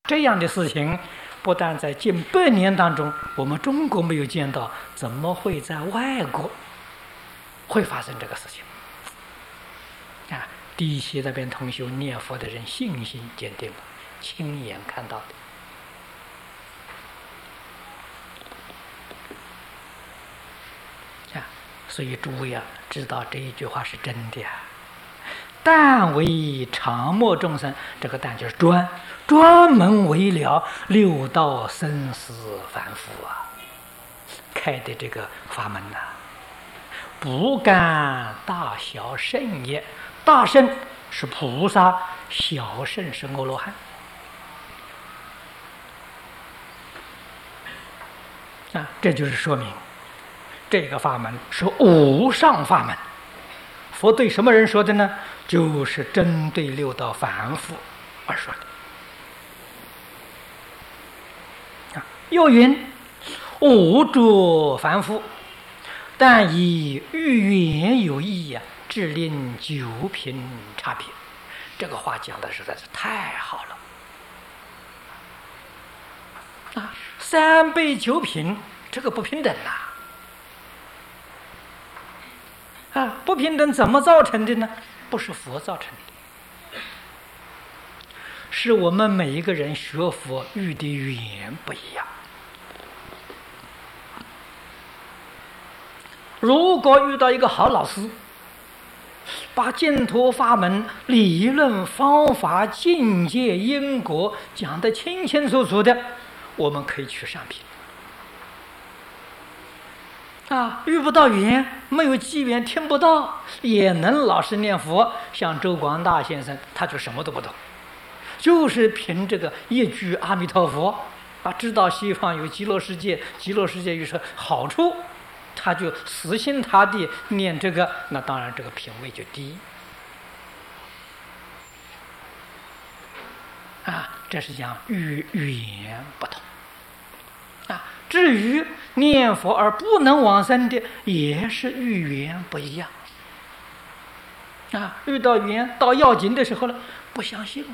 这样的事情，不但在近100年当中，我们中国没有见到，怎么会在外国会发生这个事情？啊，第一期那边同修念佛的人信心坚定了，亲眼看到的。啊，所以诸位啊，知道这一句话是真的呀。但为常默众生，这个但就是专门为了六道生死凡夫啊开的这个法门呐、不干大小圣也。大圣是菩萨，小圣是阿罗汉。啊，这就是说明这个法门是无上法门。佛对什么人说的呢？就是针对六道凡夫而说的。又云：无诸凡夫，但以欲缘有异呀，致令九品差别。这个话讲的实在是太好了啊！3辈9品，这个不平等呐！啊，不平等怎么造成的呢？不是佛造成的，是我们每一个人学佛遇的缘不一样。如果遇到一个好老师，把净土法门理论方法境界因果讲得清清楚楚的，我们可以去上品。啊，遇不到缘，没有机缘，听不到，也能老实念佛。像周广大先生，他就什么都不懂，就是凭这个一句阿弥陀佛啊，知道西方有极乐世界，极乐世界有什么好处，他就死心塌地念这个，那当然这个品位就低。啊，这是讲语言不同。啊，至于念佛而不能往生的，也是遇缘不一样。啊，遇到缘到要紧的时候了，不相信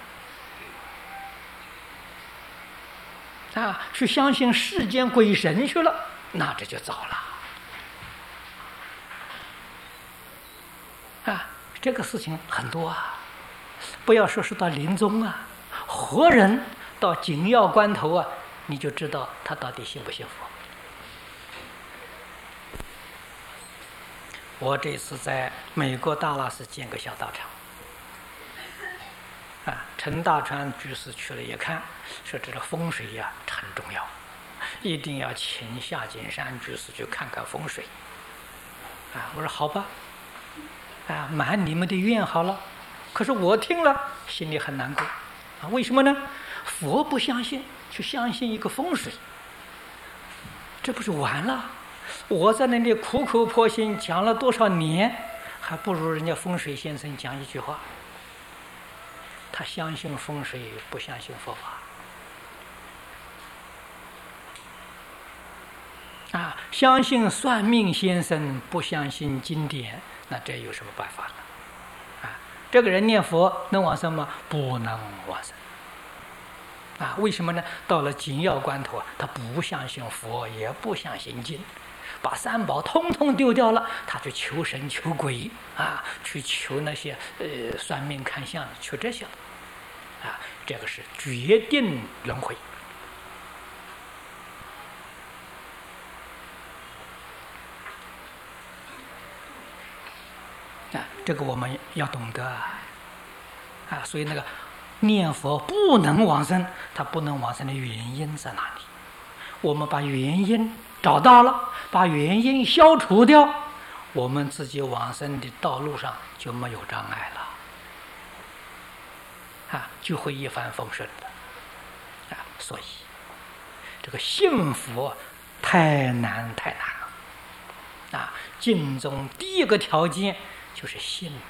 了。啊，去相信世间鬼神去了，那这就糟了。啊，这个事情很多啊，不要说是到临终啊，活人到紧要关头啊，你就知道他到底信不信佛。我这次在美国大拉寺建个小道场，啊，陈大川居士去了也看，说这个风水呀很重要，一定要请夏景山居士去看看风水。啊，我说好吧，啊，满你们的愿好了。可是我听了心里很难过，啊，为什么呢？佛不相信，去相信一个风水，这不是完了？我在那里苦口婆心讲了多少年，还不如人家风水先生讲一句话。他相信风水，不相信佛法。啊，相信算命先生，不相信经典，那这有什么办法呢？啊，这个人念佛能往生吗？不能往生。啊，为什么呢？到了紧要关头啊，他不相信佛，也不相信经，把三宝通通丢掉了，他去求神求鬼啊，去求那些算命看相，求这些了。啊，这个是决定轮回。啊，这个我们要懂得啊，所以那个念佛不能往生，它不能往生的原因在哪里？我们把原因找到了，把原因消除掉，我们自己往生的道路上就没有障碍了。啊，就会一帆风顺的。啊，所以这个信佛太难了。啊，经中第一个条件就是信呐。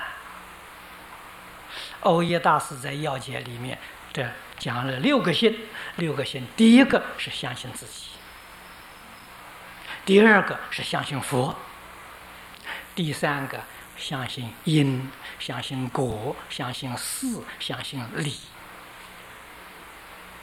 欧耶大师在要解里面这讲了6个信，6个信，第一个是相信自己，第二个是相信佛，第三个相信因，相信果，相信事，相信理。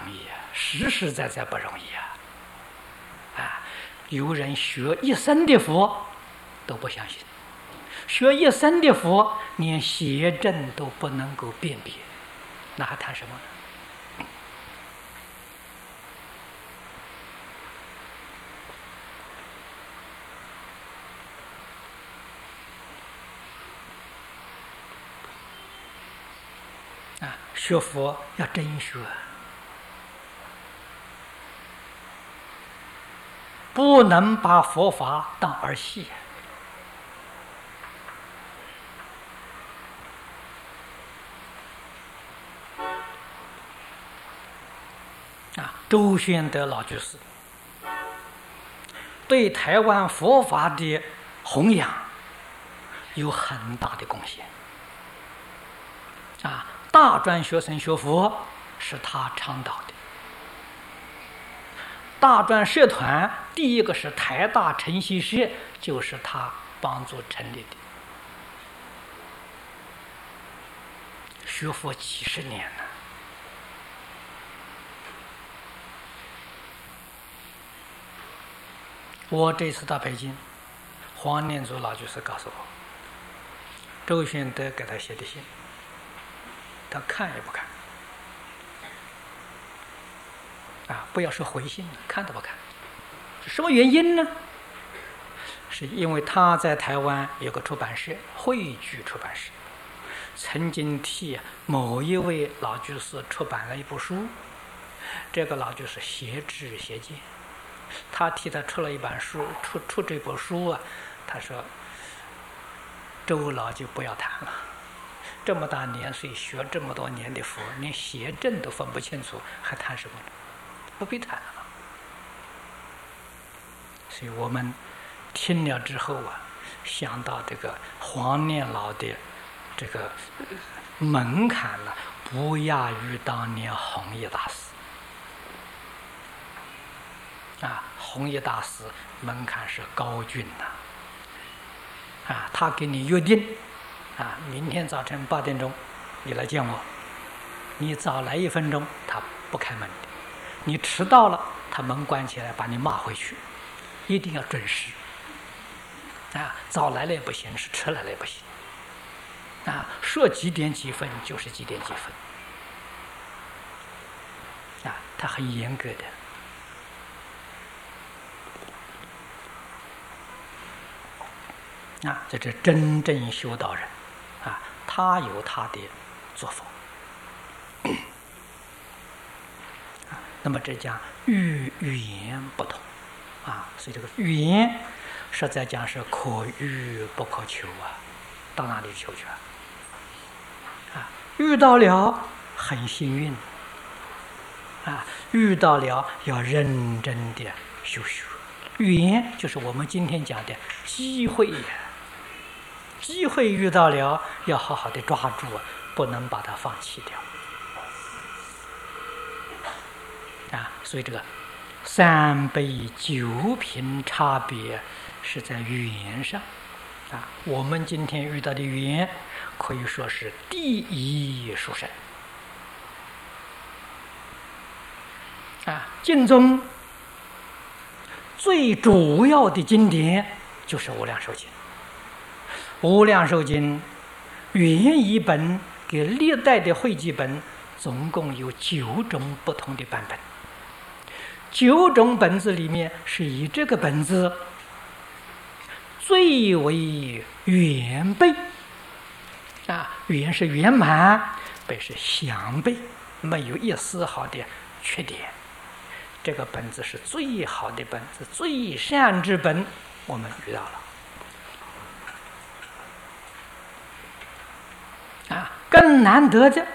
易啊，实实在在不容易啊！啊，有人学一生的佛都不相信，学一生的佛连邪正都不能够辨别，那还谈什么呢？学佛要真学，不能把佛法当儿戏。周宣德老居士对台湾佛法的弘扬有很大的贡献。大专学生学佛是他倡导的，大专社团第一个是台大晨曦社，就是他帮助成立的。学佛几十年了，我这次到北京，黄念祖老居士告诉我，周宣德给他写的信，他看也不看，不要说回信了，看都不看。什么原因呢？是因为他在台湾有个出版社，汇聚出版社，曾经替某一位老居士出版了一部书，这个老居士邪知邪见，他替他出了一本书，出这部书他说周老就不要谈了，这么大年岁学这么多年的佛，连邪正都分不清楚，还谈什么呢？不必谈了。所以我们听了之后想到这个黄念老的这个门槛了，不亚于当年弘一大师。弘一大师门槛是高峻的。他给你约定，明天早晨8点钟你来见我，你早来1分钟他不开门的，你迟到了他门关起来把你骂回去，一定要准时。早来了也不行，是迟来了也不行。说几点几分就是几点几分。他很严格的。这是真正修道人他有他的作风。那么这讲语言不同所以这个语言实在讲是可遇不可求到哪里求去遇到了很幸运遇到了要认真的修学。语言就是我们今天讲的机会机会遇到了要好好的抓住不能把它放弃掉所以这个3杯9品差别是在语言上我们今天遇到的语言可以说是第一殊胜经中最主要的经典就是《无量寿经》。《无量寿经》原译本给历代的汇集本总共有9种不同的版本，9种本子里面是以这个本子最为圆备圆是圆满，备是详备，没有一丝毫的缺点。这个本子是最好的本子，最善之本，我们遇到了更难得的，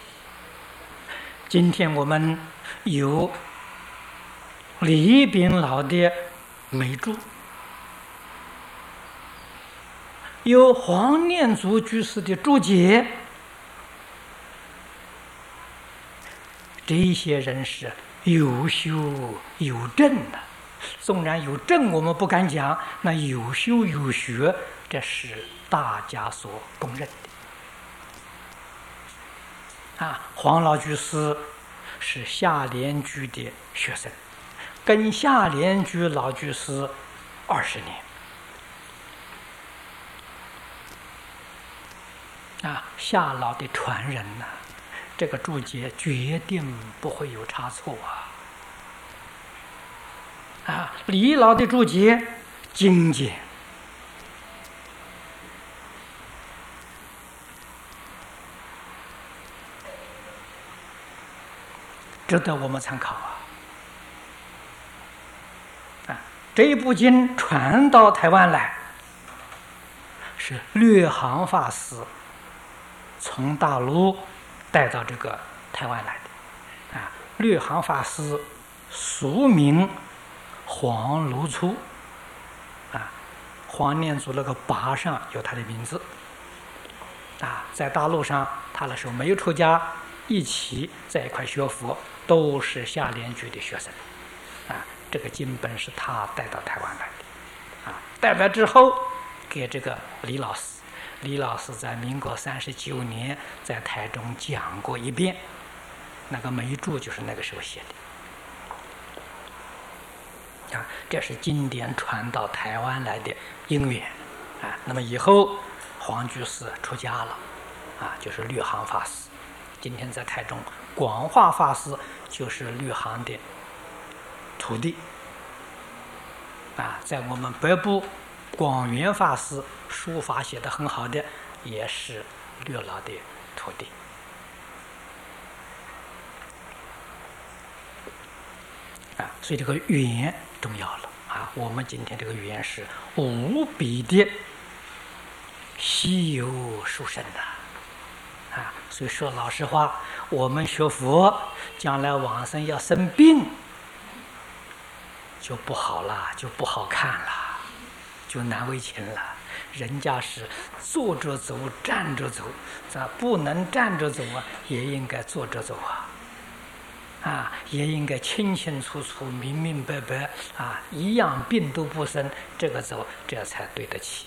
今天我们有李炳老的美注，有黄念祖居士的注解，这些人是有修有证的。纵然有证我们不敢讲，那有修有学，这是大家所公认的。黄老居士是下莲居的学生，跟下莲居老居士20年。下老的传人呐，这个注解决定不会有差错李老的注解精简，值得我们参考这一部经传到台湾来，是略行法师从大陆带到这个台湾来的略行法师俗名黄如初黄念祖那个跋上有他的名字在大陆上他那时候没有出家，一起在一块学佛，都是下莲居的学生这个经本是他带到台湾来的带来之后给这个李老师，李老师在民国39年在台中讲过一遍，那个眉注就是那个时候写的这是经典传到台湾来的因缘那么以后黄居士出家了就是律行法师，今天在台中广化法师就是律行的徒弟在我们北部广元法师书法写得很好的，也是律老的徒弟所以这个缘重要了我们今天这个缘是无比的稀有殊胜的所以说老实话，我们学佛将来往生要生病就不好了，就不好看了，就难为情了。人家是坐着走站着走，不能站着走也应该坐着走也应该清清楚楚明明白白一样病都不生，这个走这才对得起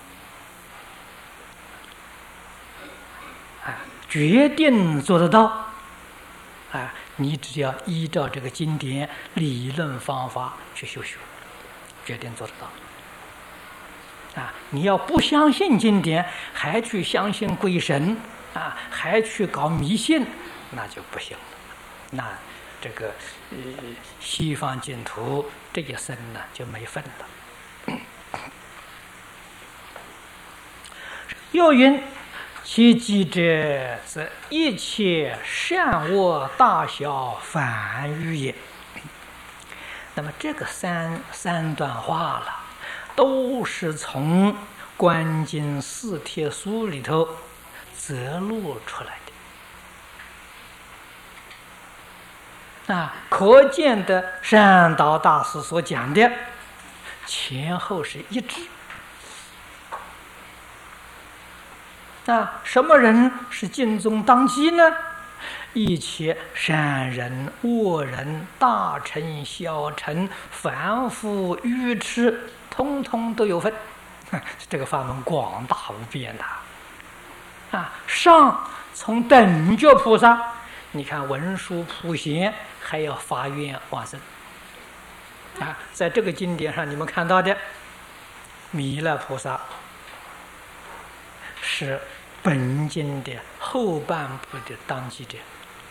决定做得到你只要依照这个经典理论方法去修学，决定做得到你要不相信经典，还去相信鬼神还去搞迷信，那就不行了。那这个西方净土这一生呢就没份了。又云其记者则一切善恶大小凡欲也。那么这个三段话了，都是从《观经四帖书》里头摘录出来的可见的善导大师所讲的前后是一致什么人是尽忠当机呢？一切善人、恶人、大臣、小臣、凡夫、愚痴，通通都有份。这个法门广大无边的上从等觉菩萨，你看文殊普贤还要发愿往生在这个经典上你们看到的弥勒菩萨是本经的后半部的当机者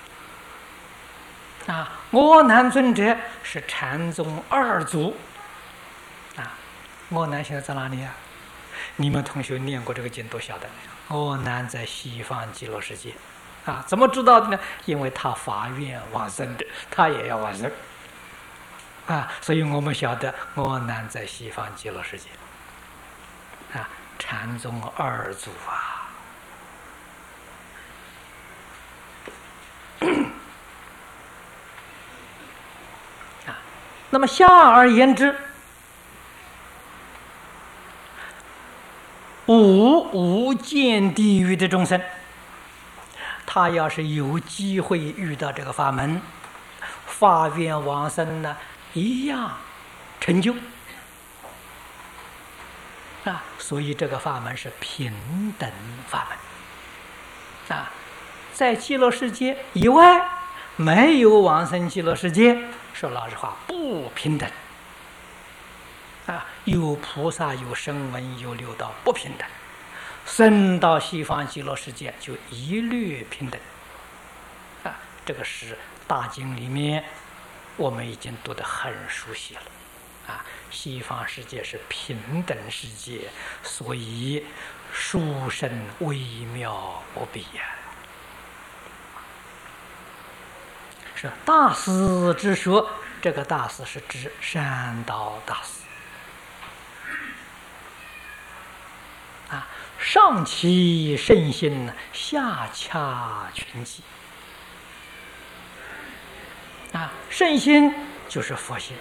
阿难尊者是禅宗二祖阿难现在在哪里你们同学念过这个经都晓得，阿难在西方极乐世界怎么知道的呢？因为他发愿往生的，他也要往生所以我们晓得阿难在西方极乐世界禅宗二祖那么下而言之，无间地狱的众生，他要是有机会遇到这个法门，发愿往生呢，一样成就所以这个法门是平等法门在极乐世界以外， 没有往生极乐世界，说老实话不平等啊！有菩萨，有声闻，有六道，不平等。升到西方极乐世界就一律平等啊！这个是大经里面我们已经读得很熟悉了啊！西方世界是平等世界，所以殊胜微妙无比呀！是大师之说，这个大师是指善导大师啊。上起圣心，下洽群集啊。圣心就是佛心，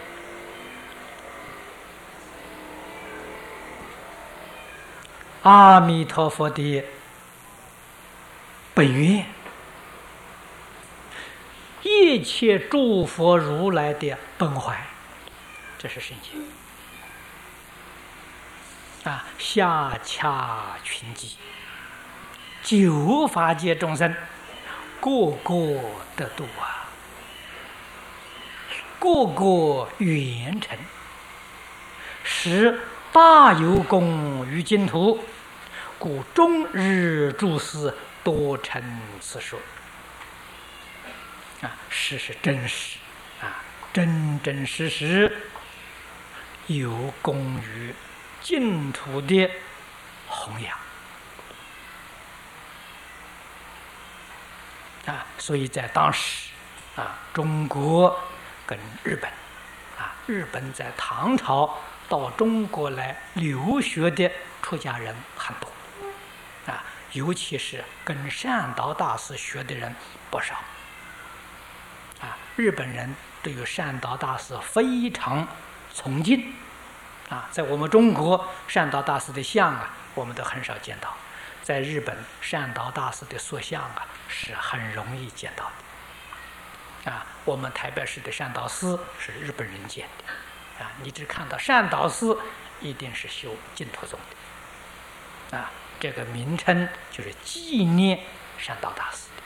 阿弥陀佛的本愿，一切诸佛如来的本怀，这是圣心啊。下洽群集，九法界众生个个得度啊，个个圆成，使大有功于净土，故终日诸师多称此说啊。实是真实啊，真真实实有功于净土的弘扬啊。所以在当时啊，中国跟日本啊，日本在唐朝到中国来留学的出家人很多啊，尤其是跟善导大师学的人不少啊。日本人对于善导大师非常崇敬啊，在我们中国善导大师的像啊，我们都很少见到，在日本善导大师的塑像啊，是很容易见到的啊。我们台北市的善导寺是日本人建的啊，你只看到善导寺，一定是修净土宗的啊。这个名称就是纪念善导大师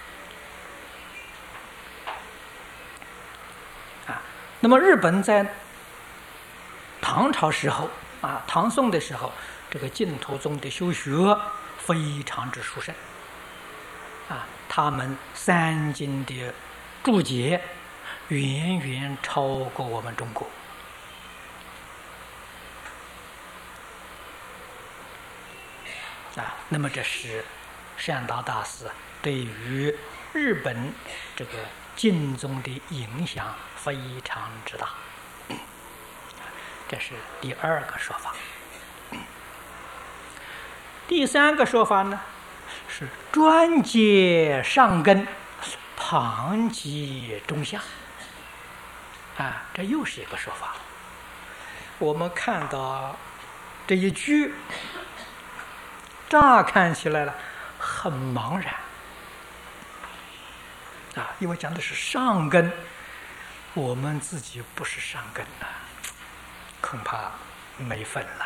啊。那么日本在唐朝时候啊，唐宋的时候，这个净土宗的修学非常之殊胜啊，他们三经的注解远远超过我们中国啊。那么这是善导大师对于日本这个净宗的影响非常之大，这是第二个说法。第三个说法呢，是专接上根，旁及中下啊，这又是一个说法。我们看到这一句，乍看起来了很茫然啊，因为讲的是上根，我们自己不是上根呐，恐怕没份了。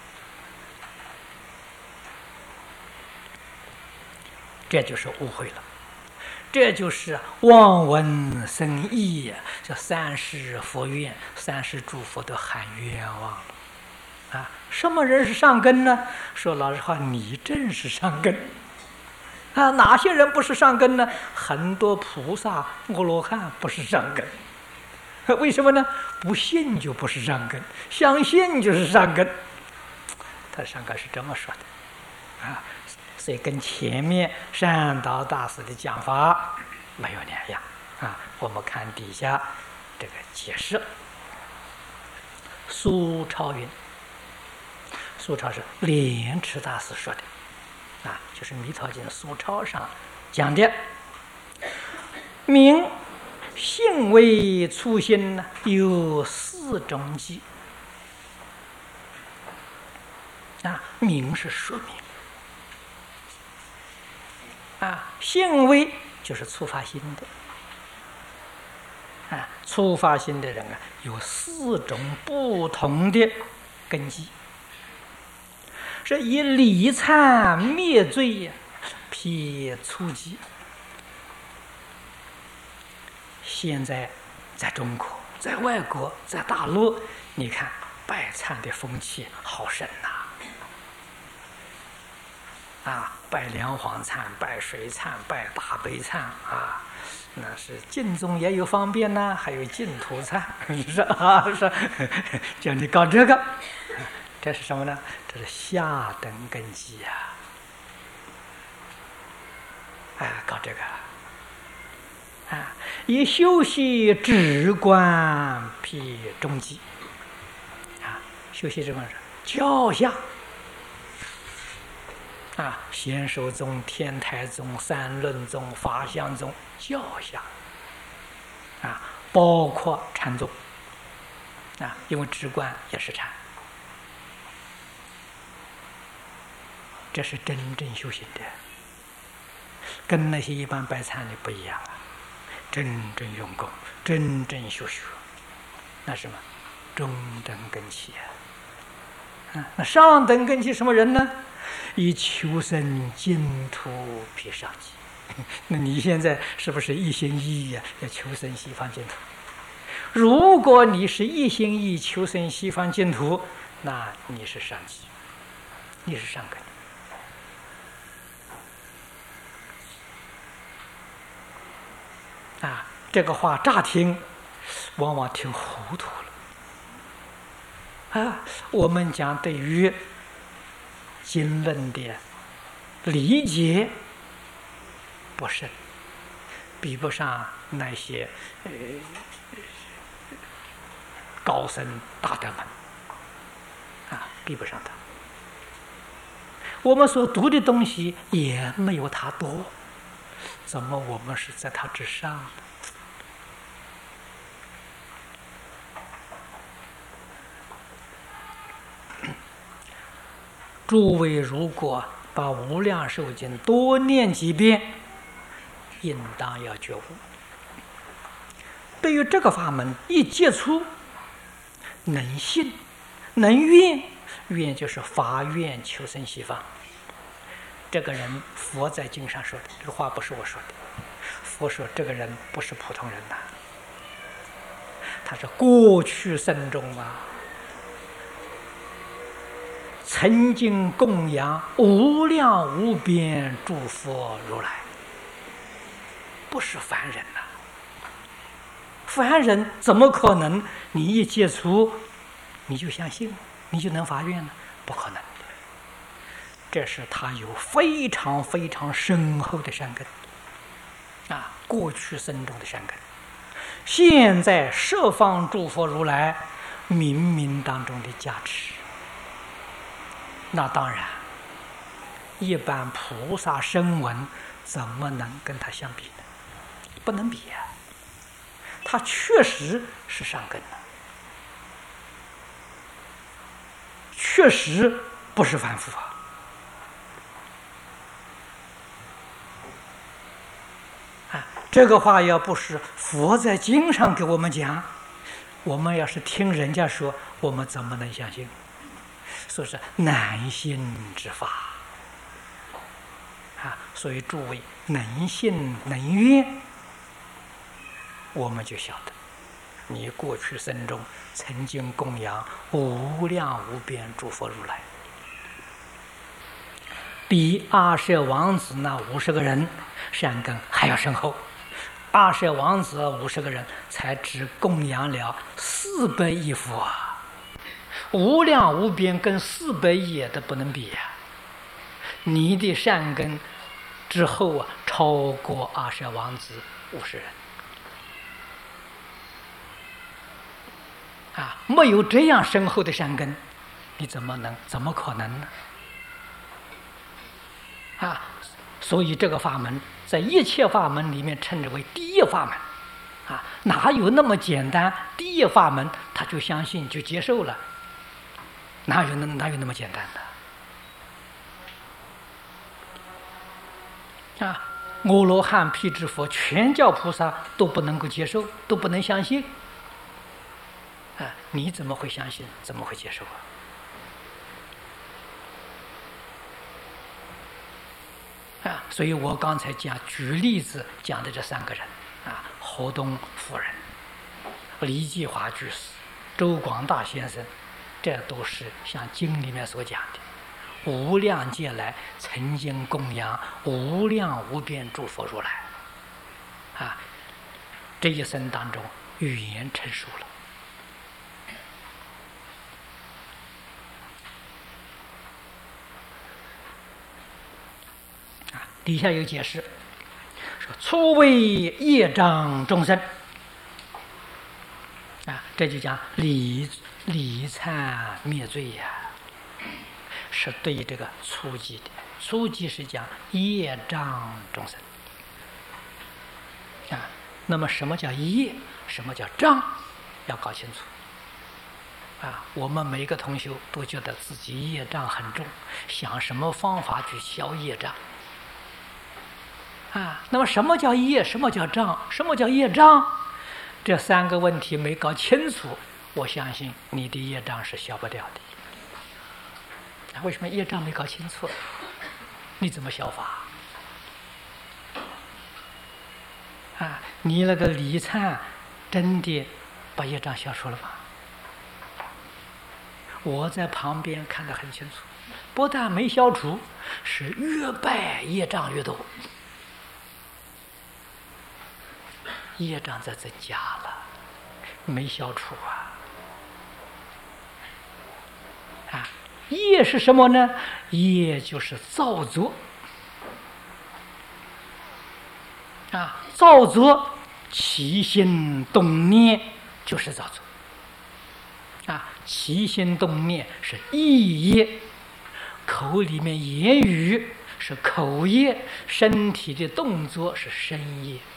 这就是误会了，这就是望闻生义，这三世佛愿，三世诸佛都喊冤枉了啊！什么人是上根呢？说老实话，你正是上根啊！哪些人不是上根呢？很多菩萨、阿罗汉不是上根，为什么呢？不信就不是上根，相信就是上根。他上根是这么说的啊。所以跟前面善导大师的讲法没有两样啊。我们看底下这个解释，苏超云，苏超是莲池大师说的啊，就是《弥陀经》苏超上讲的，名性为初心呢，有四种机啊，名是说明。啊，性为就是触发心的啊，触发心的人啊，有四种不同的根基，是以理忏灭罪呀，辟粗疾。 现在在中国，在外国，在大陆，你看拜忏的风气好盛呐！拜梁皇忏，拜水忏，拜大悲忏啊，那是净宗也有方便呐，还有净土忏，是叫你搞这个，这是什么呢？这是下等根基呀！搞这个。以修习止观辟中基，修习止观是教下，显首宗、天台宗、三论宗、法相宗教下，包括禅宗，因为止观也是禅，这是真正修行的，跟那些一般拜忏的不一样真正用功，真正修学，那什么中等根器那上等根器什么人呢？以求生净土辟上机。那你现在是不是一心一意要求生西方净土？如果你是一心一意求生西方净土，那你是上机，你是上根。这个话乍听往往听糊涂了我们讲对于经论的理解不深，比不上那些高僧大德们比不上他。我们所读的东西也没有他多，怎么我们是在他之上呢？诸位如果把《无量寿经》多念几遍，应当要觉悟。对于这个法门一接触，能信能愿，愿就是发愿求生西方。这个人佛在经上说的，这话不是我说的，佛说这个人不是普通人他是过去生中曾经供养无量无边诸佛如来，不是凡人凡人怎么可能你一接触你就相信，你就能发愿呢？不可能。这是他有非常非常深厚的善根过去生中的善根，现在十方诸佛如来冥冥当中的加持，那当然一般菩萨声闻怎么能跟他相比呢？不能比他确实是善根确实不是凡夫这个话要不是佛在经上给我们讲，我们要是听人家说，我们怎么能相信？所以是难信之法所以诸位能信能愿，我们就晓得你过去生中曾经供养无量无边诸佛如来，比阿舍王子那50个人善根还要深厚。阿舍王子50个人才只供养了400亿佛无量无边跟400亿都不能比你的善根之后超过阿舍王子50人没有这样深厚的善根，你怎么可能呢？所以这个法门在一切法门里面称之为第一法门哪有那么简单？第一法门他就相信就接受了，哪有那么简单的阿罗汉、辟支佛、全教菩萨都不能够接受，都不能相信你怎么会相信？怎么会接受所以我刚才举例子讲的这3个人河东夫人、李继华居士、周广大先生，这都是像经里面所讲的，无量劫来曾经供养无量无边诸佛如来，这一生当中语言陈述了。底下有解释，说初为业障众生，这就讲理忏灭罪呀，是对这个初级的。初级是讲业障众生，那么什么叫业，什么叫障，要搞清楚。我们每个同修都觉得自己业障很重，想什么方法去消业障。那么什么叫业？什么叫障？什么叫业障？这三个问题没搞清楚，我相信你的业障是消不掉的。为什么业障没搞清楚？你怎么消法？你那个理忏真的把业障消除了吗？我在旁边看得很清楚，不但没消除，是越拜业障越多。业障在增加了，没消除业是什么呢？业就是造作造作起心动念就是造作起心动念是意业，口里面言语是口业，身体的动作是身业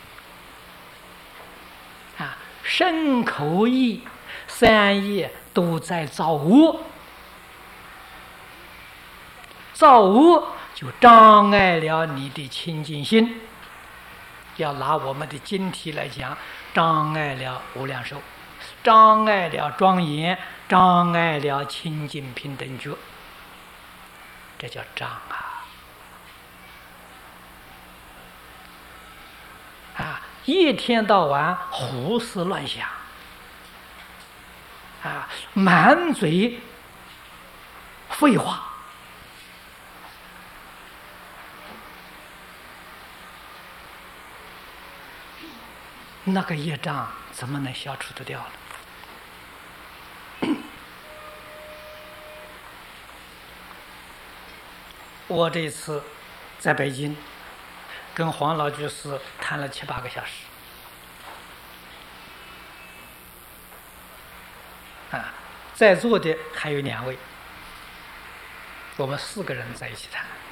身口意三业都在造恶，造恶就障碍了你的清净心。要拿我们的经题来讲，障碍了无量寿，障碍了庄严，障碍了清净平等觉，这叫障一天到晚胡思乱想满嘴废话，那个业障怎么能消除得掉呢？我这次在北京跟黄老居士谈了7、8个小时在座的还有2位，我们4个人在一起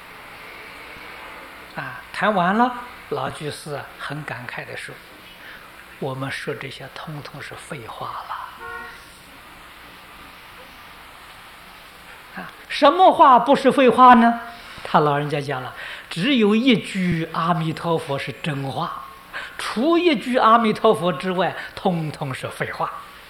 谈谈完了，老居士很感慨地说，我们说这些通通是废话了什么话不是废话呢？他老人家讲了，只有一句阿弥陀佛是真话，除一句阿弥陀佛之外，通通是废话。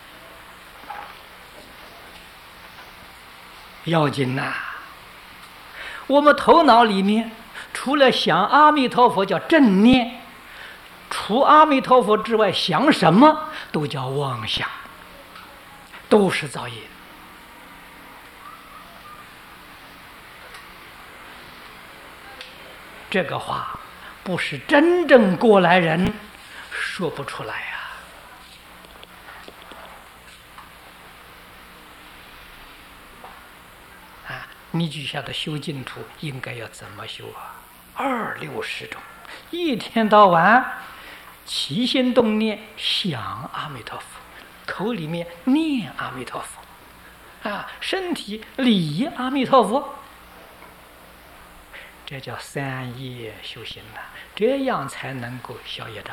要紧我们头脑里面除了想阿弥陀佛叫正念，除阿弥陀佛之外想什么都叫妄想，都是造业。这个话不是真正过来人说不出来你就晓得修净土应该要怎么修260种，一天到晚起心动念想阿弥陀佛，口里面念阿弥陀佛身体理阿弥陀佛，这叫3业修行这样才能够消业障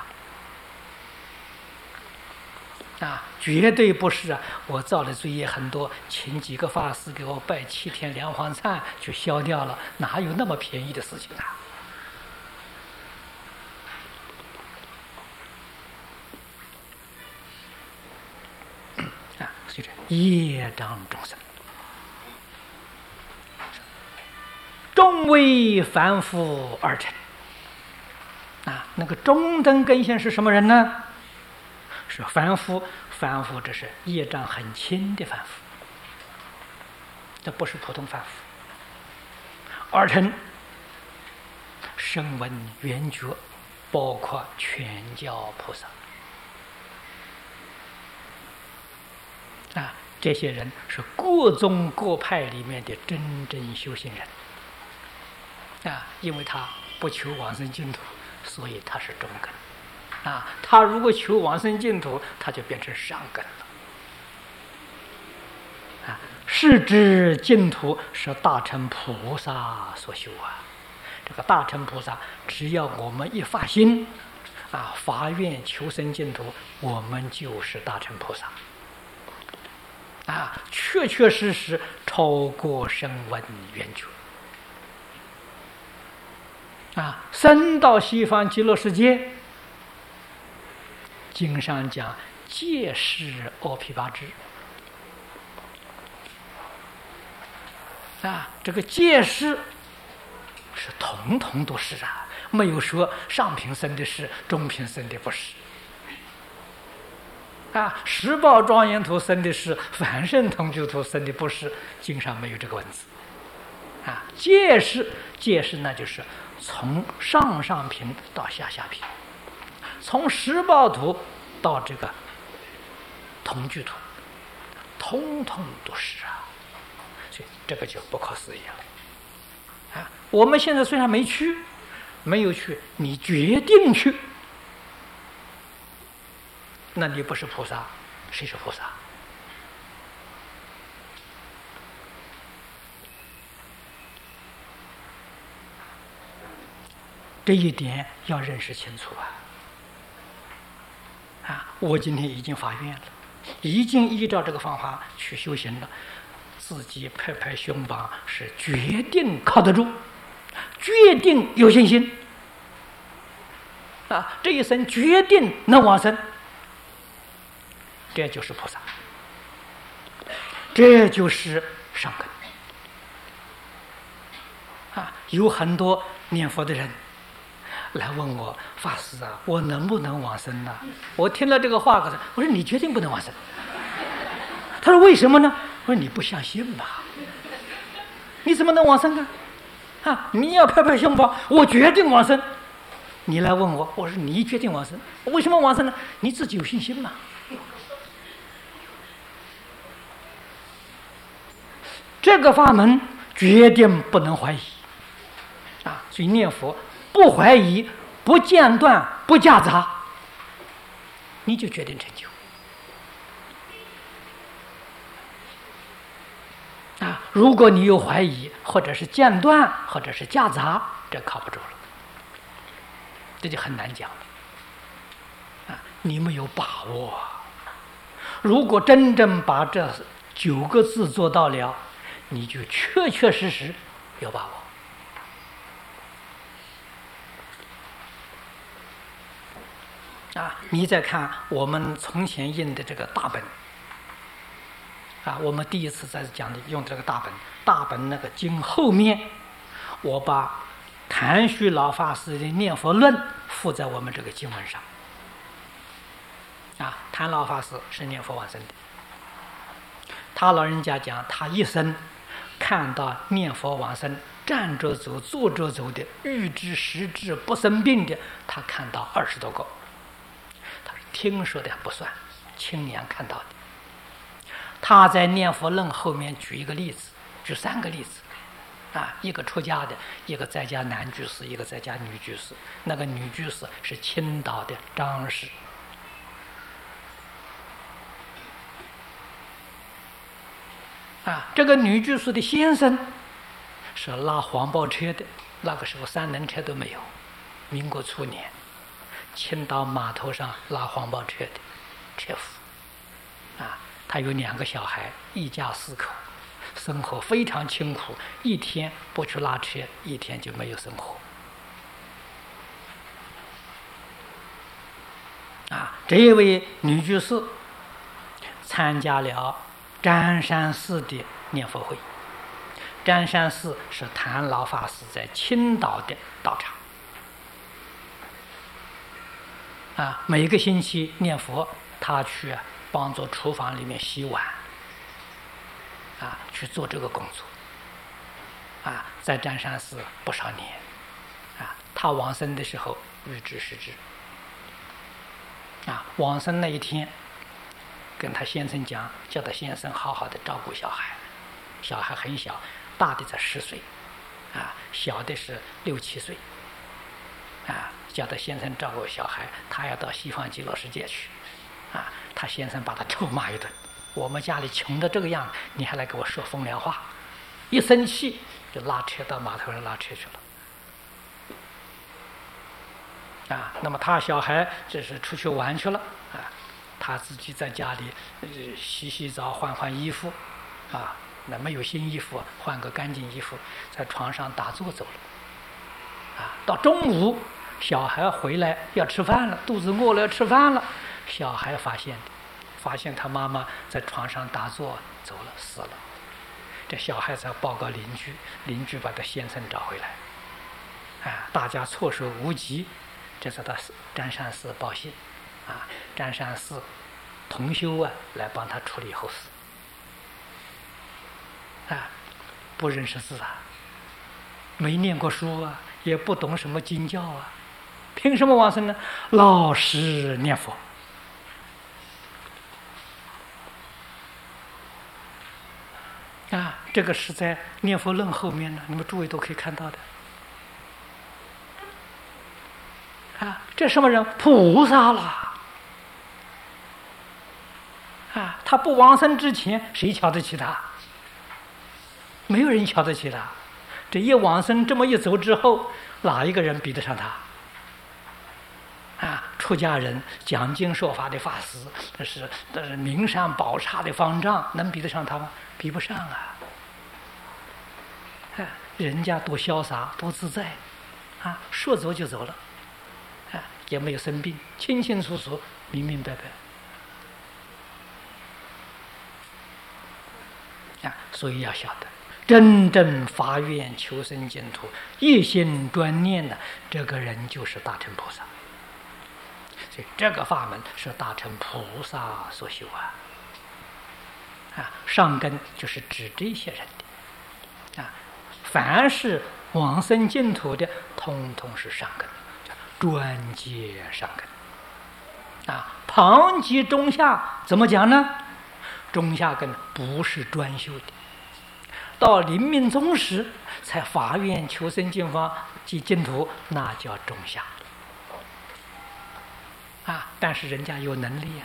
绝对不是我造的罪业很多，请几个法师给我拜7天梁皇忏就消掉了，哪有那么便宜的事情所以业障众生终为凡夫而成那个中等根性是什么人呢？是凡夫。凡夫这是业障很轻的凡夫，这不是普通凡夫。二乘声闻缘觉，包括全教菩萨啊，这些人是各宗各派里面的真正修行人啊，因为他不求往生净土，所以他是中根啊。他如果求往生净土，他就变成上根了啊。是知净土是大乘菩萨所修啊。这个大乘菩萨，只要我们一发心啊，发愿求生净土，我们就是大乘菩萨啊，确确实实超过声闻缘觉啊，升到西方极乐世界。经上讲戒是阿毗跋致啊，这个戒是统统都是啊，没有说上品生的是，中品生的不是啊，十宝庄严图生的是，凡圣同居图生的不是，经上没有这个文字啊。戒是那就是从上品到下品，从十宝图到这个同居图，统统都是啊，所以这个就不可思议了啊。我们现在虽然没有去，你决定去，那你不是菩萨，谁是菩萨？这一点要认识清楚啊！我今天已经发愿了，已经依照这个方法去修行了，自己拍拍胸膛，是决定靠得住，决定有信心啊！这一生决定能往生，这就是菩萨，这就是上根啊！有很多念佛的人来问我，法师啊，我能不能往生呢？我听了这个话，我说你决定不能往生。他说为什么呢？我说你不相信吧？你怎么能往生啊？啊，你要拍拍胸膛，我决定往生。你来问我，我说你决定往生，为什么往生呢？你自己有信心嘛？这个法门决定不能怀疑啊！所以念佛不怀疑、不间断、不夹杂，你就决定成就啊！如果你有怀疑，或者是间断，或者是夹杂，这靠不住了，这就很难讲了啊！你没有把握。如果真正把这9个字做到了，你就确确实实有把握。啊，你再看我们从前印的这个大本，啊，我们第一次在讲的用这个大本那个经后面，我把谭旭老法师的念佛论附在我们这个经文上。啊，谭老法师是念佛往生的，他老人家讲，他一生看到念佛往生，站着走、坐着走的，预知实质不生病的，他看到20多个。听说的不算，亲眼看到的。他在念佛论后面举一个例子，举3个例子，啊，一个出家的，一个在家男居士，一个在家女居士。那个女居士是青岛的张氏，啊，这个女居士的先生是拉黄包车的，那个时候3轮车都没有，民国初年。青岛码头上拉黄包车的车夫，啊，他有2个小孩，一家4口，生活非常清苦，一天不去拉车，一天就没有生活。啊，这一位女居士参加了占山寺的念佛会，占山寺是谭老法师在青岛的道场。 每个星期念佛，他去帮助厨房里面洗碗，去做这个工作，在占山寺不少年，他往生的时候预知时至，往生那一天，跟他先生讲，叫他先生好好的照顾小孩，小孩很小，大的才10岁，小的是6、7岁，叫他先生照顾小孩，他要到西方极乐世界去，他先生把他臭骂一顿，我们家里穷的这个样，你还来给我说风凉话，一生气就拉车到码头上拉车去了。那么他小孩这是出去玩去了，他自己在家里洗澡换衣服，那没有新衣服，换个干净衣服，在床上打坐走了。到中午小孩回来要吃饭了，肚子饿了要吃饭了，小孩发现他妈妈在床上打坐走了，死了。这小孩才报告邻居把他先生找回来，大家措手不及，这是到占山寺报信，占山寺同修来帮他处理后事，不认识字没念过书也不懂什么经教凭什么往生呢？老实念佛。这个是在《念佛论》后面呢，你们诸位都可以看到的。这什么人？菩萨了。他不往生之前，谁瞧得起他？没有人瞧得起他。这一往生，这么一走之后，哪一个人比得上他？出家人讲经说法的法师，这是名山宝刹的方丈，能比得上他吗？比不上人家多潇洒多自在，说走就走了，也没有生病，清清楚楚明明白白。所以要晓得，真正发愿求生净土，一心专念的这个人就是大乘菩萨。所以这个法门是大乘菩萨所修上根就是指这些人的凡是往生净土的，通通是上根，专接上根旁及中下怎么讲呢？中下根不是专修的，到临命终时才发愿求生净方及净土，那叫中下但是人家有能力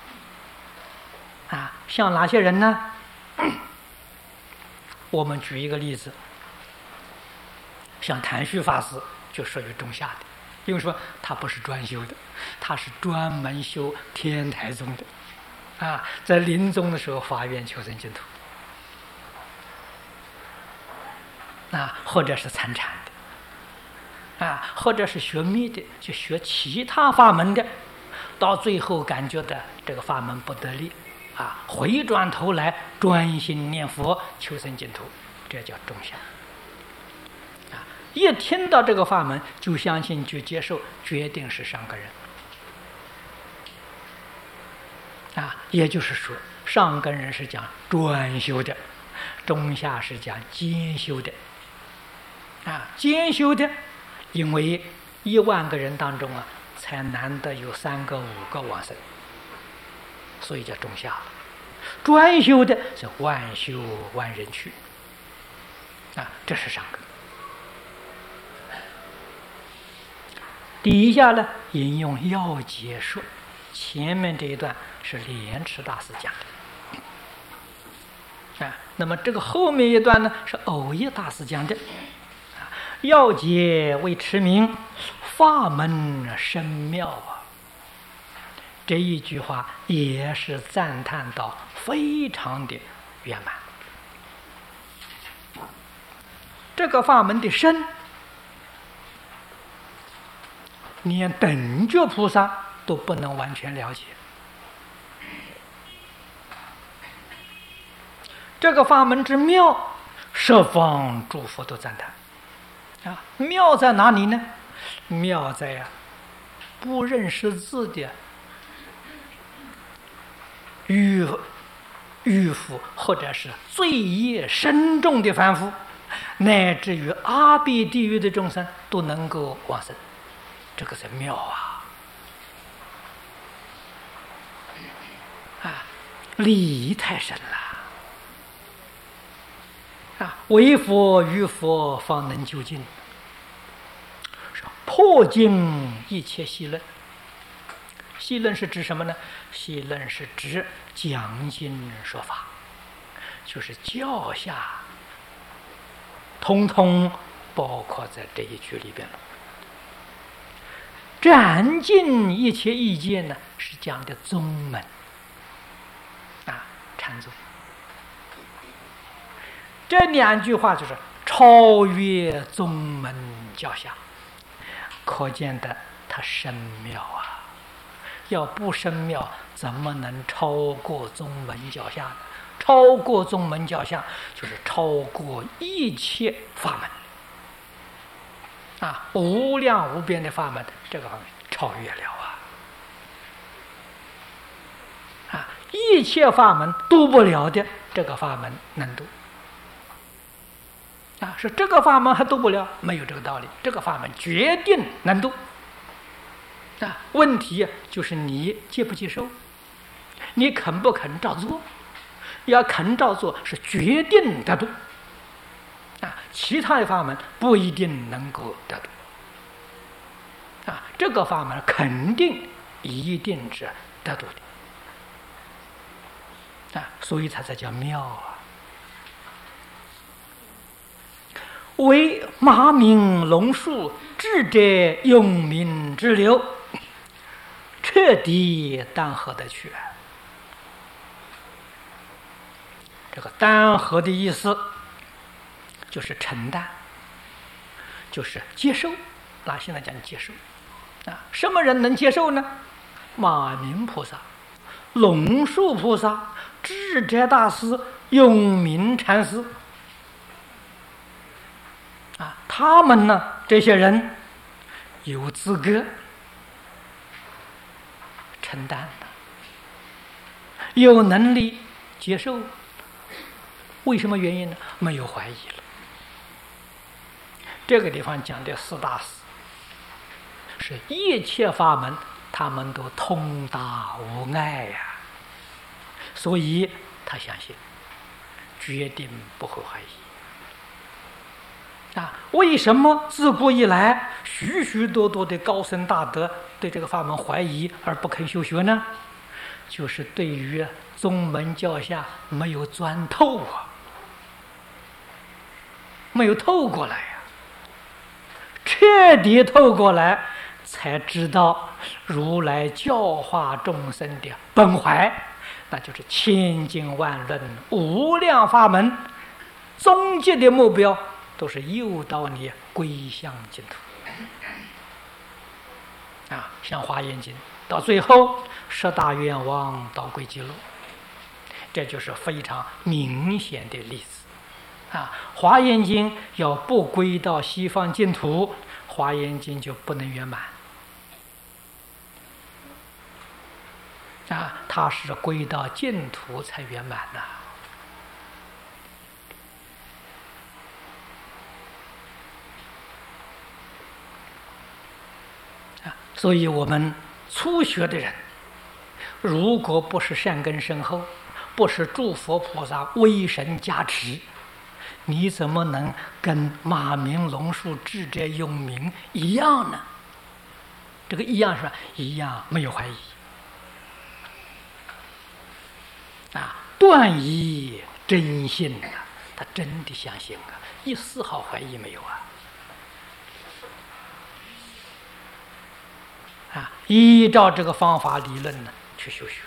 像哪些人呢？我们举一个例子，像谭旭法师就属于中下的，因为说他不是专修的，他是专门修天台宗的在临终的时候发愿求生净土或者是参禅的或者是学密的，就学其他法门的，到最后感觉的这个法门不得力回转头来专心念佛求生净土，这叫中下一听到这个法门就相信就接受，决定是上根人也就是说上根人是讲专修的，中下是讲兼修的兼修的，因为10000个人当中才难得有3个5个往生，所以叫中下。专修的是万修万人去这是上根。底下呢引用要解说，前面这一段是莲池大师讲的那么这个后面一段呢是藕益大师讲的要解为持名，法门深妙这一句话也是赞叹到非常的圆满。这个法门的深，连等觉菩萨都不能完全了解。这个法门之妙，十方诸佛都赞叹妙在哪里呢？妙在不认识字的愚夫，或者是罪业深重的凡夫，乃至于阿鼻地狱的众生都能够往生，这个是妙啊！利益太深了为佛于佛方能究竟，破尽一切戏论。戏论是指什么呢？戏论是指讲经说法，就是教下统统包括在这一句里边了。斩尽一切意见呢，是讲的宗门禅宗。这两句话就是超越宗门教下，可见的它深妙啊！要不深妙，怎么能超过宗门教下呢？超过宗门教下，就是超过一切法门无量无边的法门，这个法门超越了一切法门度不了的，这个法门能度是这个法门还度不了，没有这个道理。这个法门决定能度问题就是你接不接受，你肯不肯照做。要肯照做是决定得度其他的法门不一定能够得度这个法门肯定一定是得度的所以它才叫妙为马鸣龙树智者永明之流，彻底当合得去这个单合的意思就是承担，就是接受。现在讲接受什么人能接受呢？马鸣菩萨、龙树菩萨、智者大师、永明禅师他们呢，这些人有资格承担的，有能力接受。为什么原因呢？没有怀疑了。这个地方讲的四大师是一切法门他们都通达无碍所以他相信，决定不会怀疑为什么自古以来许许多多的高僧大德对这个法门怀疑而不肯修学呢？就是对于宗门教下没有钻透没有透过来彻底透过来，才知道如来教化众生的本怀，那就是千经万论无量法门，终极的目标都是诱导你归向净土像华严经到最后十大愿望导归极乐，这就是非常明显的例子华严经要不归到西方净土，华严经就不能圆满它是归到净土才圆满所以我们初学的人，如果不是善根深厚，不是诸佛菩萨威神加持，你怎么能跟马鸣龙树智者永明一样呢？这个一样是吧？一样没有怀疑断疑真信他真的相信一丝毫怀疑没有依照这个方法理论呢去修学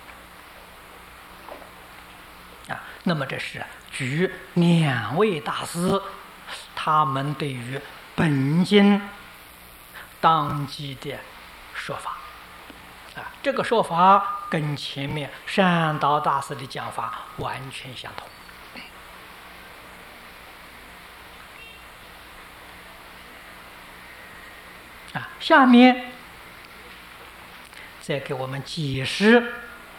那么这是举两位大师他们对于本经当机的说法这个说法跟前面善导大师的讲法完全相同下面再给我们解释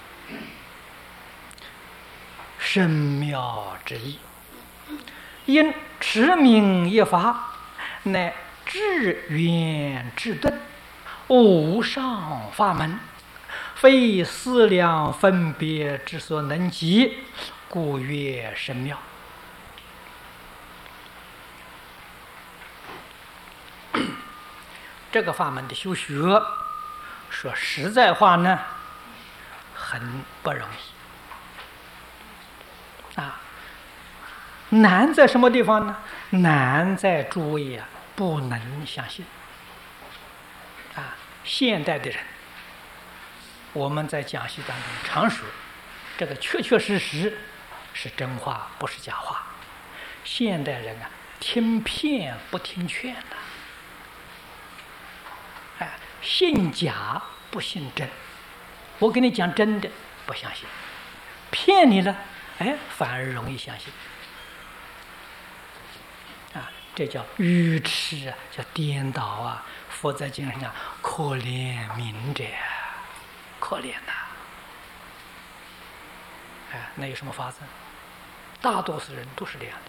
深妙之意。因持名一法，乃至圆至顿，无上法门，非思量分别之所能及，故曰深妙。这个法门的修学，说实在话呢，很不容易啊。难在什么地方呢？难在诸位啊不能相信啊。现代的人，我们在讲习当中常说，这个确确实实是真话，不是假话。现代人啊，听骗不听劝的，信假不信真。我跟你讲真的，不相信；骗你了，反而容易相信。这叫愚痴啊，叫颠倒啊。佛在经上讲，可怜明者，可怜呐！那有什么法子？大多数人都是这样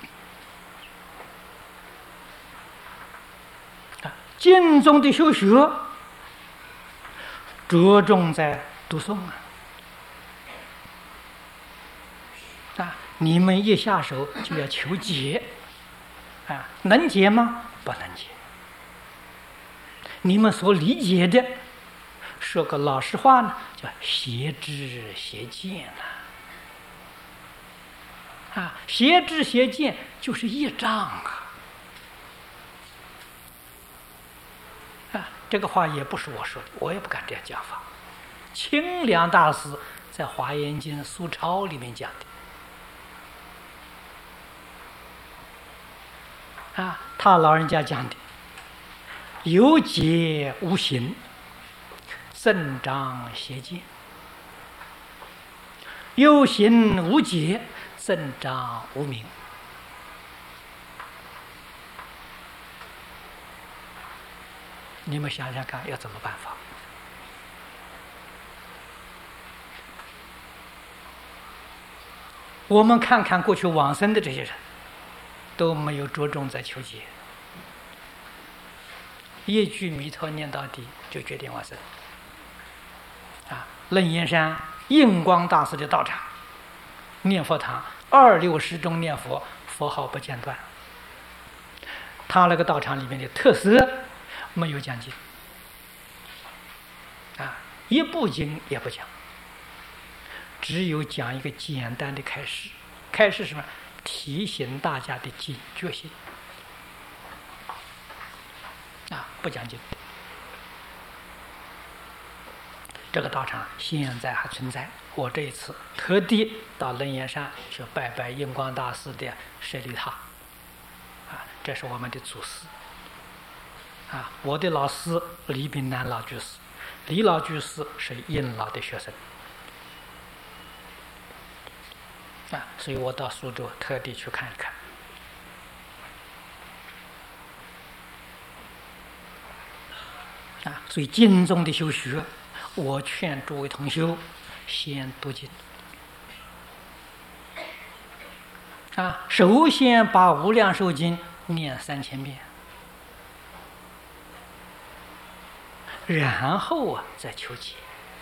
的。经中的修学，着重在读诵你们一下手就要求解。能解吗？不能解。你们所理解的，说个老实话呢，叫邪知邪见邪知邪见就是业障这个话也不是我说的，我也不敢这样讲法。清凉大师在《华严经·苏钞》里面讲的。他老人家讲的，有解无行，增长邪见；有行无解，增长无明。你们想想看，要怎么办法？我们看看过去往生的这些人，都没有着重在求解，一句弥陀念到底就决定往生。楞严山印光大师的道场，念佛堂26时中念佛，佛号不间断。他那个道场里面的特色，没有讲经一部经也不讲，只有讲一个简单的开示。开示什么？提醒大家的警觉性不讲经。这个道场现在还存在。我这一次特地到楞严山去拜拜印光大师的舍利塔这是我们的祖师我的老师李炳南老居士，李老居士是印老的学生所以我到苏州特地去看一看所以经中的修学，我劝诸位同修先读经首先把无量寿经念3000遍，然后再求解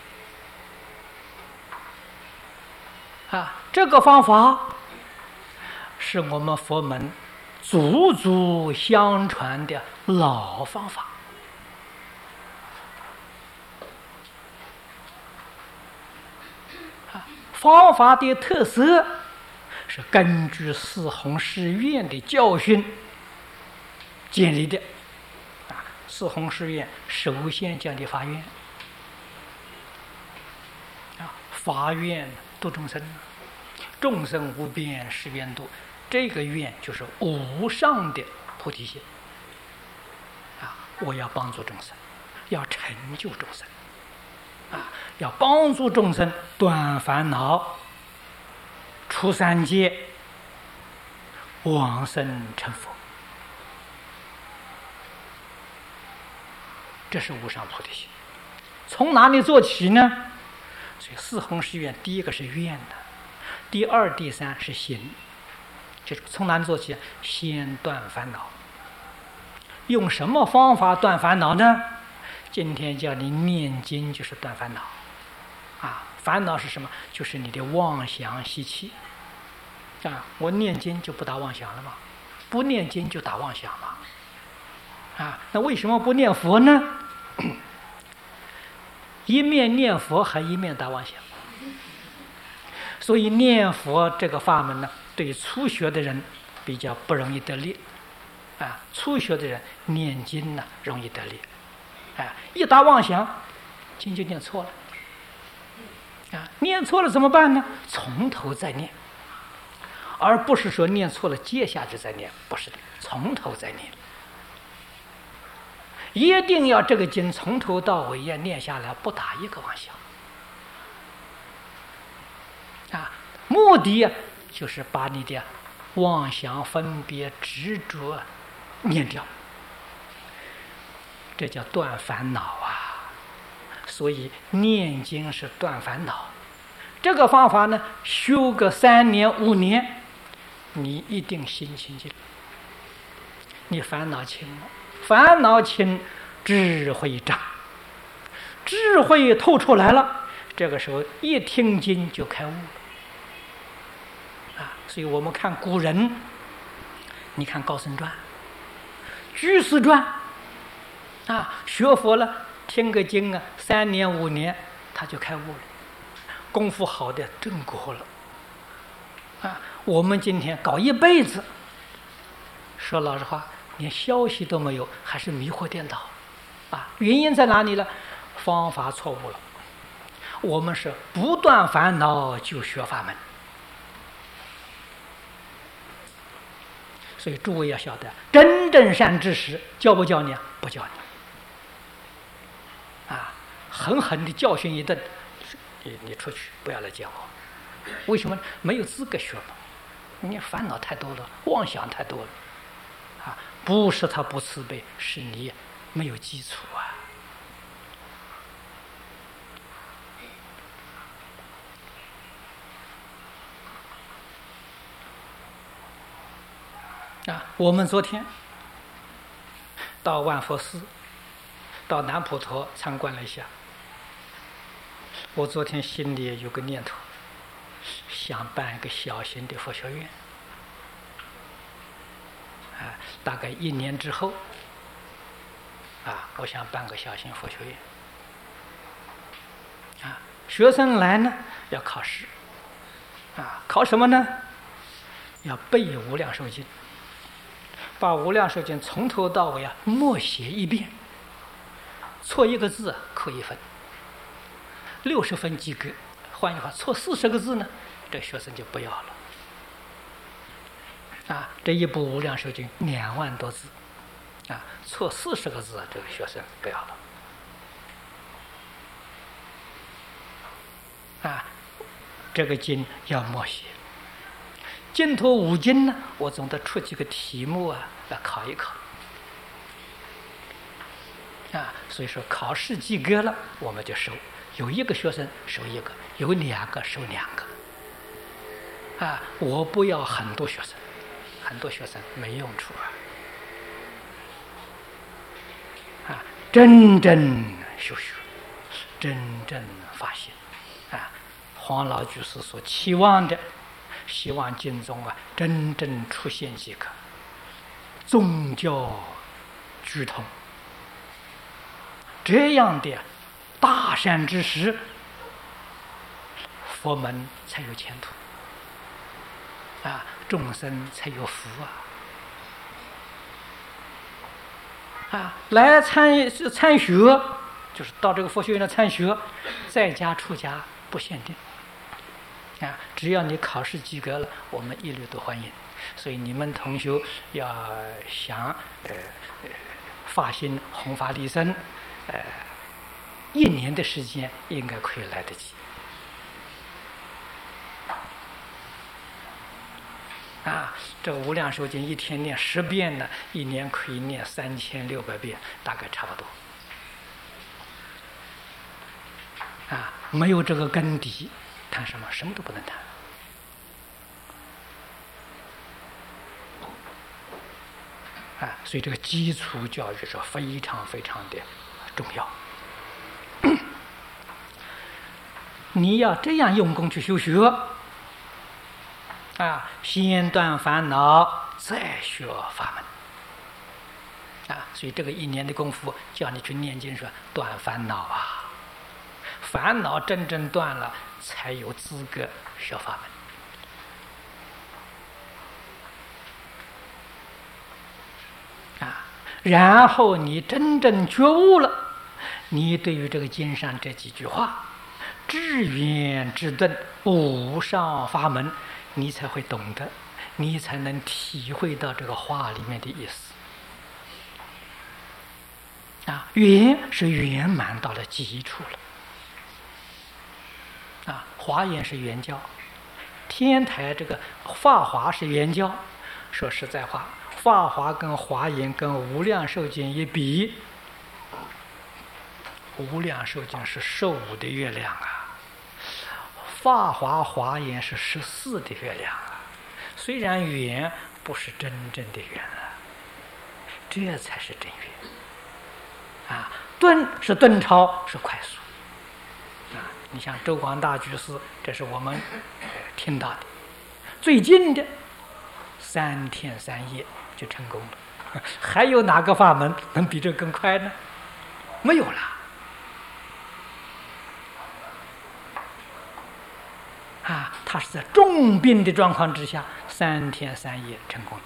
这个方法是我们佛门祖祖相传的老方法方法的特色是根据四弘誓愿的教训建立的四弘誓愿首先讲的发愿发愿度众生，众生无边誓愿度，这个愿就是无上的菩提心我要帮助众生，要成就众生要帮助众生断烦恼，出三界，往生成佛。这是无上菩提心从哪里做起呢？所以四弘誓愿，第一个是愿的，第二、第三是行。就是从哪里做起？先断烦恼。用什么方法断烦恼呢？今天叫你念经，就是断烦恼。烦恼是什么？就是你的妄想习气。我念经就不打妄想了嘛，不念经就打妄想嘛。那为什么不念佛呢？一面念佛还一面打妄想。所以念佛这个法门呢，对初学的人比较不容易得力。初学的人念经呢容易得力。一打妄想，经就念错了。念错了怎么办呢？从头再念，而不是说念错了接下去再念，不是的，从头再念。一定要这个经从头到尾要念下来，不打一个妄想。目的就是把你的妄想、分别、执着念掉，这叫断烦恼啊！所以念经是断烦恼。这个方法呢，修个3年5年，你一定心清净，你烦恼轻了。烦恼轻，智慧长，智慧透出来了，这个时候一听经就开悟了。所以我们看古人，你看高僧传、居士传，学佛了，听个经3年5年他就开悟了，功夫好的正果了。我们今天搞一辈子，说老实话，连消息都没有，还是迷惑颠倒。原因在哪里呢？方法错误了。我们是不断烦恼就学法门。所以诸位要晓得，真正善知识教不教你？不教你。狠狠的教训一顿，你出去不要来见我。为什么？没有资格学嘛。你烦恼太多了，妄想太多了。不是他不慈悲，是你没有基础我们昨天到万佛寺，到南普陀参观了一下。我昨天心里有个念头，想办一个小型的佛学院。大概1年之后，我想办个小型佛学院。学生来呢要考试，考什么呢？要背《无量寿经》。把《无量寿经》从头到尾默写一遍，错一个字扣1分，60分及格。换句话，错40个字呢，这学生就不要了。这一部《无量寿经》2万多字，错40个字，这个学生不要了。这个经要默写。净土5经呢，我总得出几个题目来考一考。所以说考试及格了，我们就收，有1个学生收1个，有2个收2个。我不要很多学生，很多学生没用处真正修学，真正发心。黄老居士所期望的，希望经中真正出现几个宗教巨通，这样的大善之时，佛门才有前途众生才有福来参学，就是到这个佛学院来参学，在家出家不限定。只要你考试及格了，我们一律都欢迎。所以你们同学要想发心弘法利生，1年的时间应该可以来得及。这个《无量寿经》一天念10遍呢，1年可以念3600遍，大概差不多。 没有这个根底，谈什么？什么都不能谈。所以这个基础教育是非常非常的重要。你要这样用功去修学，先断烦恼，再学法门。所以这个1年的功夫，叫你去念经说断烦恼啊，烦恼真正断了，才有资格学法门。然后你真正觉悟了，你对于这个经上这几句话，至圆至顿，无上法门，你才会懂得，你才能体会到这个话里面的意思。圆是圆满到了基础了。华严是圆教，天台这个法华是圆教。说实在话，法华跟华严跟无量寿经一比，无量寿经是15的月亮法华华严是14的月亮虽然圆不是真正的圆这才是真圆顿是顿超，是快速你像周广大居士，这是我们听到的，最近的3天3夜就成功了。还有哪个法门能比这更快呢？没有了。他是在重病的状况之下3天3夜成功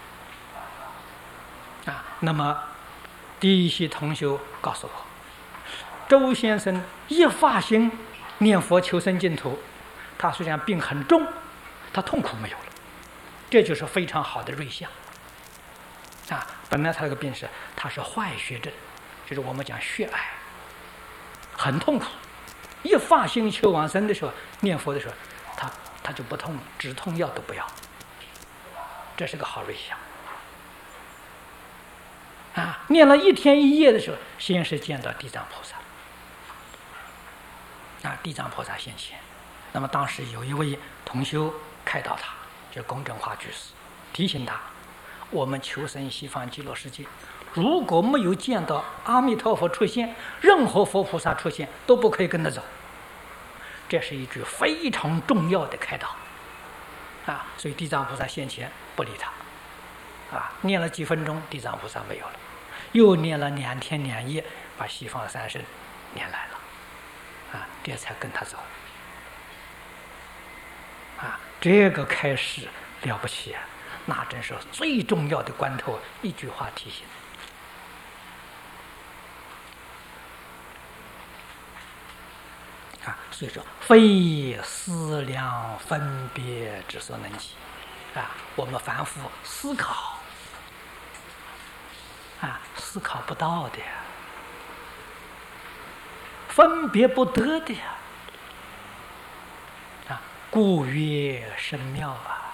的。那么第一期同修告诉我，周先生一发心念佛求生净土，他虽然病很重，他痛苦没有了，这就是非常好的瑞相。本来他这个病他是坏血症，就是我们讲血癌，很痛苦。一发心求往生的时候，念佛的时候，他就不痛了，止痛药都不要，这是个好瑞相。念了1天1夜的时候，先是见到地藏菩萨。地藏菩萨现前，那么当时有一位同修开导他，就是龚正华居士，提醒他，我们求生西方极乐世界，如果没有见到阿弥陀佛出现，任何佛菩萨出现都不可以跟着走。这是一句非常重要的开导所以地藏菩萨现前不理他念了几分钟，地藏菩萨没有了，又念了2天2夜，把西方三圣念来了这才跟他走这个开始了不起那真是最重要的关头，一句话提醒所以说非思量分别之所能及我们凡夫思考思考不到的分别不得的故曰深妙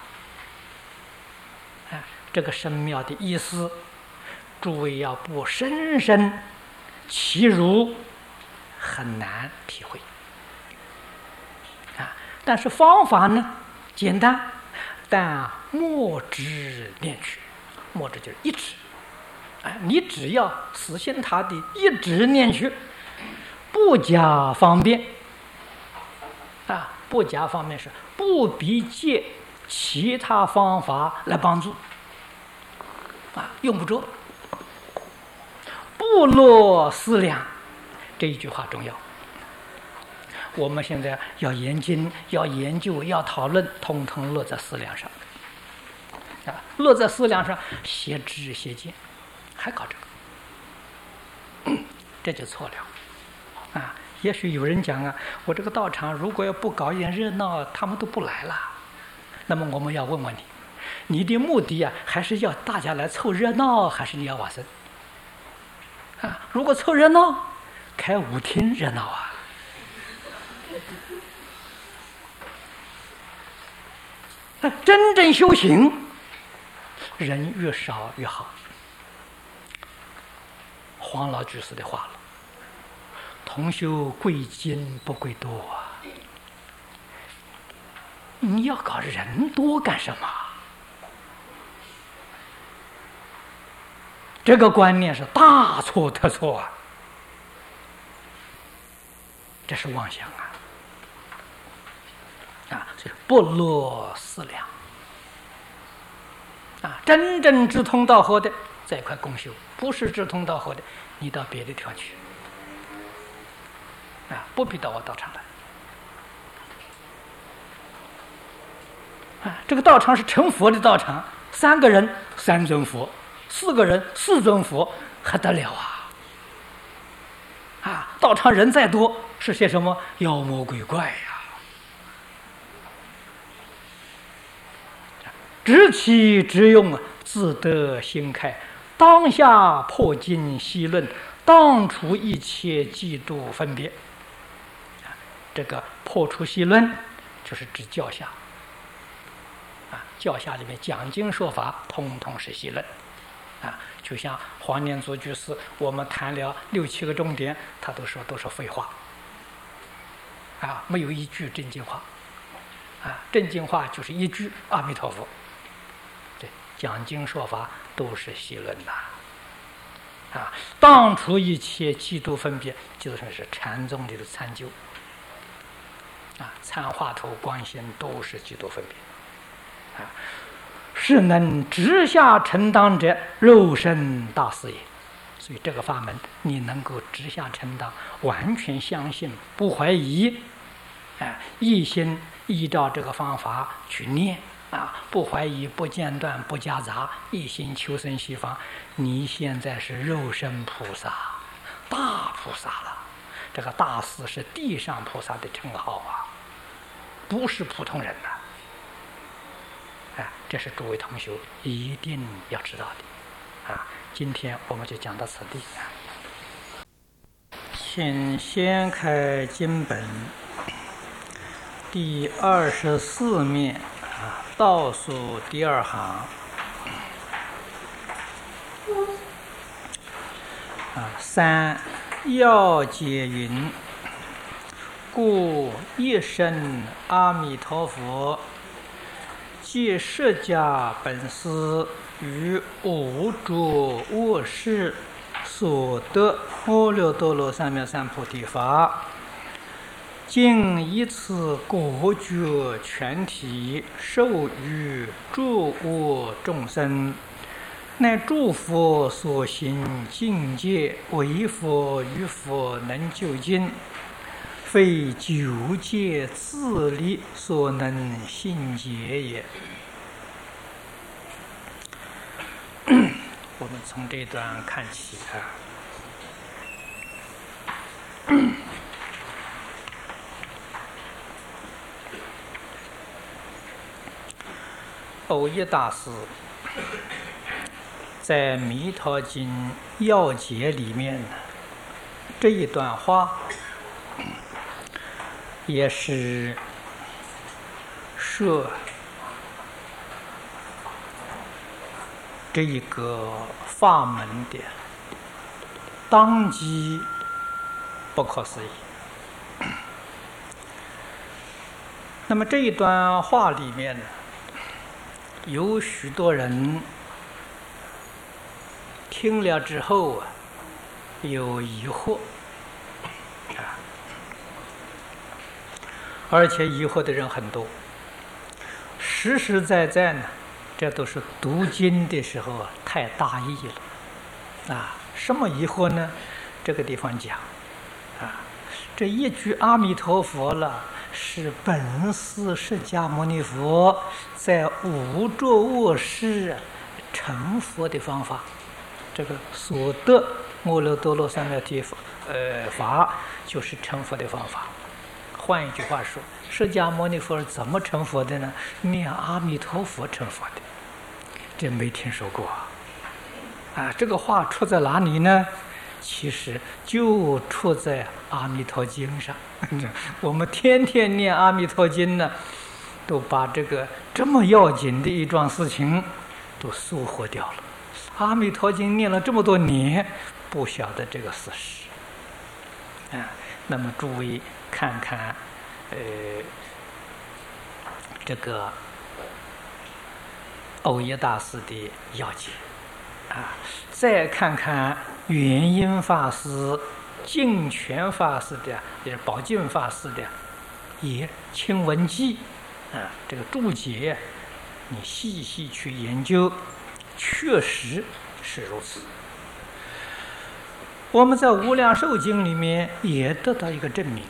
这个深妙的意思，诸位要不深深其入，很难体会但是方法呢简单，但莫之念去，莫之就是一直你只要死心塌地一直念去，不加方便不加方便是不必借其他方法来帮助用不着，不落思量，这一句话重要。我们现在要研经，要研究，要讨论，统统落在思量上落在思量上，邪知邪见，还搞这个这就错了也许有人讲我这个道场如果要不搞一点热闹，他们都不来了。那么我们要问问你的目的还是要大家来凑热闹，还是你要往生如果凑热闹，开舞厅热闹真正修行，人越少越好。黄老居士的话了， 同修贵精不贵多啊！你要搞人多干什么？这个观念是大错特错啊！这是妄想啊！这是不落思量啊！真正志同道合的，在一块共修；不是志同道合的，你到别的地方去啊！不必到我道场来啊！这个道场是成佛的道场，3个人3尊佛，4个人4尊佛，还得了啊！啊，道场人再多，是些什么妖魔鬼怪呀！知其知用啊，自得心开，当下破尽析论，当除一切嫉妒分别。这个破除析论，就是指教下啊，教下里面讲经说法，通通是析论啊。就像黄念祖居士，我们谈了6、7个重点，他都说都是废话啊，没有一句正经话啊。正经话就是一句阿弥陀佛。对，讲经说法都是析论呐啊。当除一切嫉妒分别，就算是禅宗里的参究啊，参话头观心都是嫉妒分别啊。是能直下承当者，肉身大事也。所以这个法门，你能够直下承当，完全相信，不怀疑，一心依照这个方法去念啊，不怀疑，不间断，不夹杂，一心求生西方。你现在是肉身菩萨，大菩萨了。这个大士是地上菩萨的称号啊，不是普通人呐。这是诸位同学一定要知道的啊！今天我们就讲到此地啊。请掀开经本第24面啊，倒数第2行啊，3要解云：故一生阿弥陀佛。即释迦本师于无着卧室所得阿耨多罗三藐三菩提法，今以此果觉全体授予诸恶众生，乃诸佛所行境界，唯佛与佛能究竟，非九界自力所能信解也。我们从这段看起啊，藕益大师在《弥陀经要解》里面这一段话，也是说这一个法门的当机不可思议。那么这一段话里面呢，有许多人听了之后啊，有疑惑啊，而且疑惑的人很多。实实在在呢，这都是读经的时候啊，太大意了啊！什么疑惑呢？这个地方讲啊，这一句阿弥陀佛了，是本师释迦牟尼佛在无着卧室成佛的方法。这个所得阿耨多罗三藐提法，就是成佛的方法。换一句话说，释迦牟尼佛是怎么成佛的呢？念阿弥陀佛成佛的。这没听说过啊！这个话出在哪里呢？其实就出在《阿弥陀经》上。我们天天念阿弥陀经呢，都把这个这么要紧的一桩事情都疏忽掉了。阿弥陀经念了这么多年，不晓得这个事实啊！ 那么诸位看看，这个藕益大师的要解啊，再看看元音法师、净权法师的，也是宝镜法师的也清文记啊，这个注解，你细细去研究，确实是如此。我们在《无量寿经》里面也得到一个证明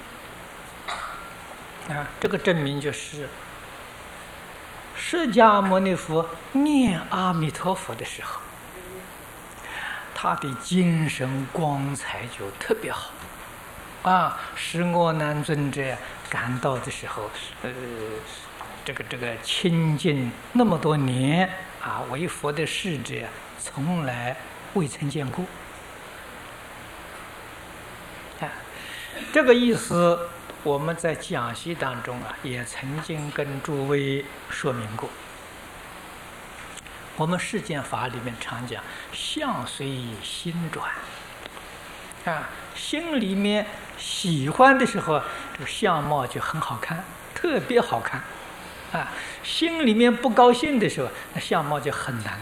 啊，这个证明就是释迦牟尼佛念阿弥陀佛的时候，他的精神光彩就特别好啊，使阿难尊者感到的时候，这个亲近那么多年啊，为佛的侍者从来未曾见过。这个意思，我们在讲习当中啊，也曾经跟诸位说明过。我们世间法里面常讲相随心转啊，心里面喜欢的时候，这个相貌就很好看，特别好看啊；心里面不高兴的时候，那相貌就很难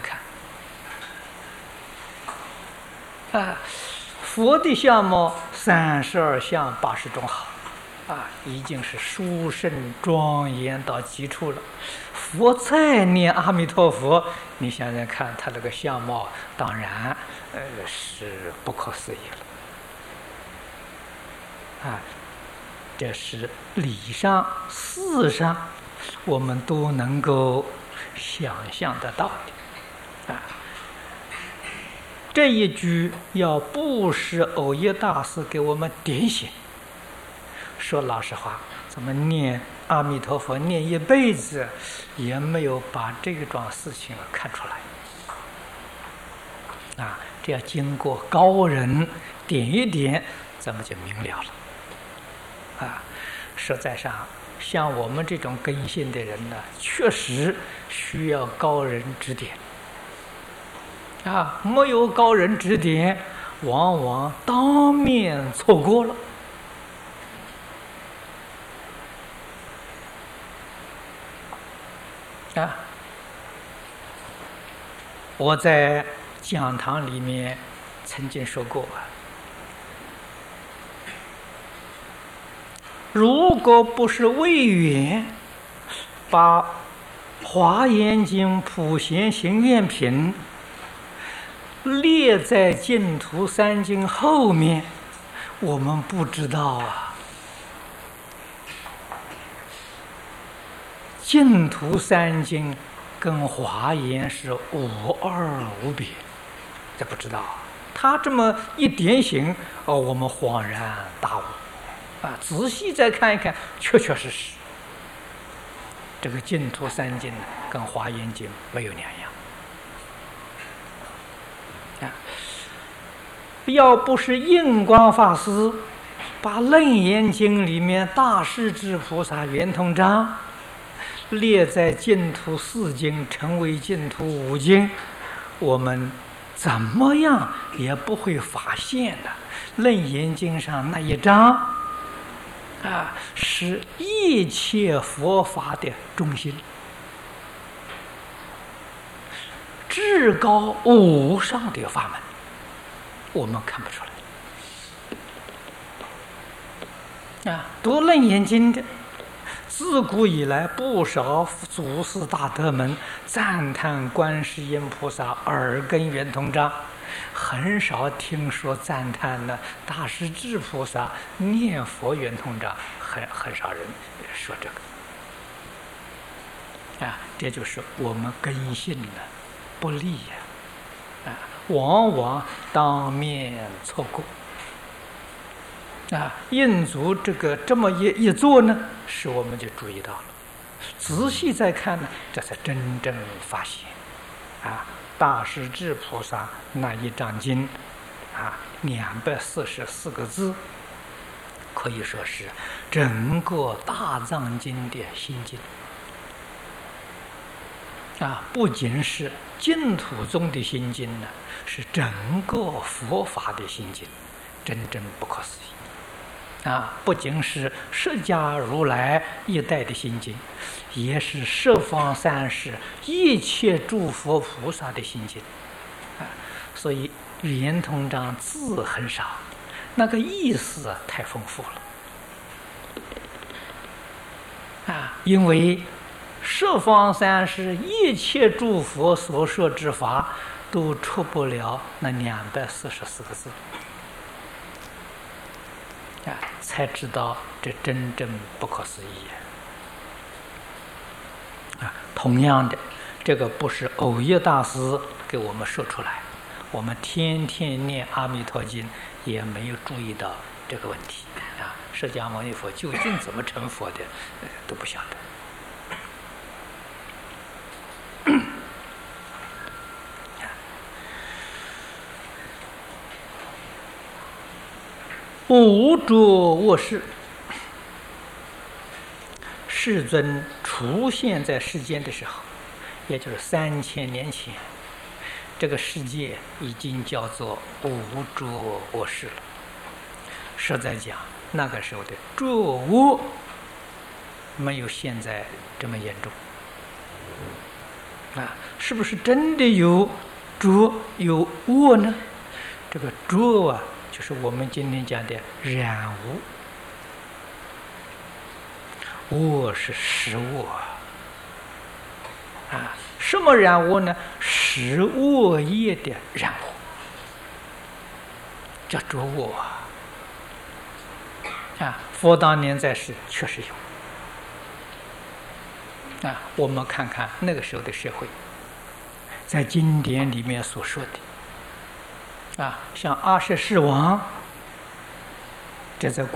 看啊。佛的相貌32相80种好啊，已经是殊胜庄严到极处了。佛再念阿弥陀佛，你想想看，他这个相貌当然是不可思议了啊。这是理上事上我们都能够想象得到的啊。这一句要不是藕益大师给我们点醒，说老实话，咱们念阿弥陀佛念一辈子，也没有把这桩事情看出来啊。这要经过高人点一点，咱们就明了了啊。实在上，像我们这种根性的人呢，确实需要高人指点啊，没有高人指点，往往当面错过了啊。我在讲堂里面曾经说过啊，如果不是为缘把《华严经》普贤行愿品列在净土三经后面，我们不知道啊。净土三经跟华严是无二无别，这不知道。他这么一点醒，我们恍然大悟啊！仔细再看一看，确确实实，这个净土三经跟华严经没有两样。要不是印光法师把《楞严经》里面大势至菩萨圆通章列在净土4经，成为净土5经，我们怎么样也不会发现的。《楞严经》上那一章啊，是一切佛法的中心，至高无上的法门，我们看不出来啊。读《楞严经》的，自古以来不少祖师大德们赞叹观世音菩萨耳根圆通章，很少听说赞叹呢大势至菩萨念佛圆通章，很少人说这个啊。这就是我们根性的不利呀，往往当面错过啊。印祖这么一做呢，使我们就注意到了，仔细再看呢，这才真正发现啊，大势至菩萨那一章经啊，244个字，可以说是整个大藏经的心经啊，不仅是净土宗的心经呢，是整个佛法的心经，真正不可思议不仅是释迦如来一代的心经，也是十方三世一切诸佛菩萨的心经。所以圆通章字很少，那个意思太丰富了。因为十方三世一切诸佛所说之法，都出不了那244个字。才知道这真正不可思议。同样的，这个不是偶一大师给我们说出来，我们天天念阿弥陀经也没有注意到这个问题。释迦牟尼佛究竟怎么成佛的，都不晓得。无着卧室，世尊出现在世间的时候，也就是3000年前，这个世界已经叫做无着卧室了。实在讲，那个时候的着卧没有现在这么严重。是不是真的有着有卧呢？这个着就是我们今天讲的染污，卧是实卧什么染污呢？实卧业的染污，叫着卧佛当年在世确实有我们看看那个时候的社会，在经典里面所说的像阿舍世王，这在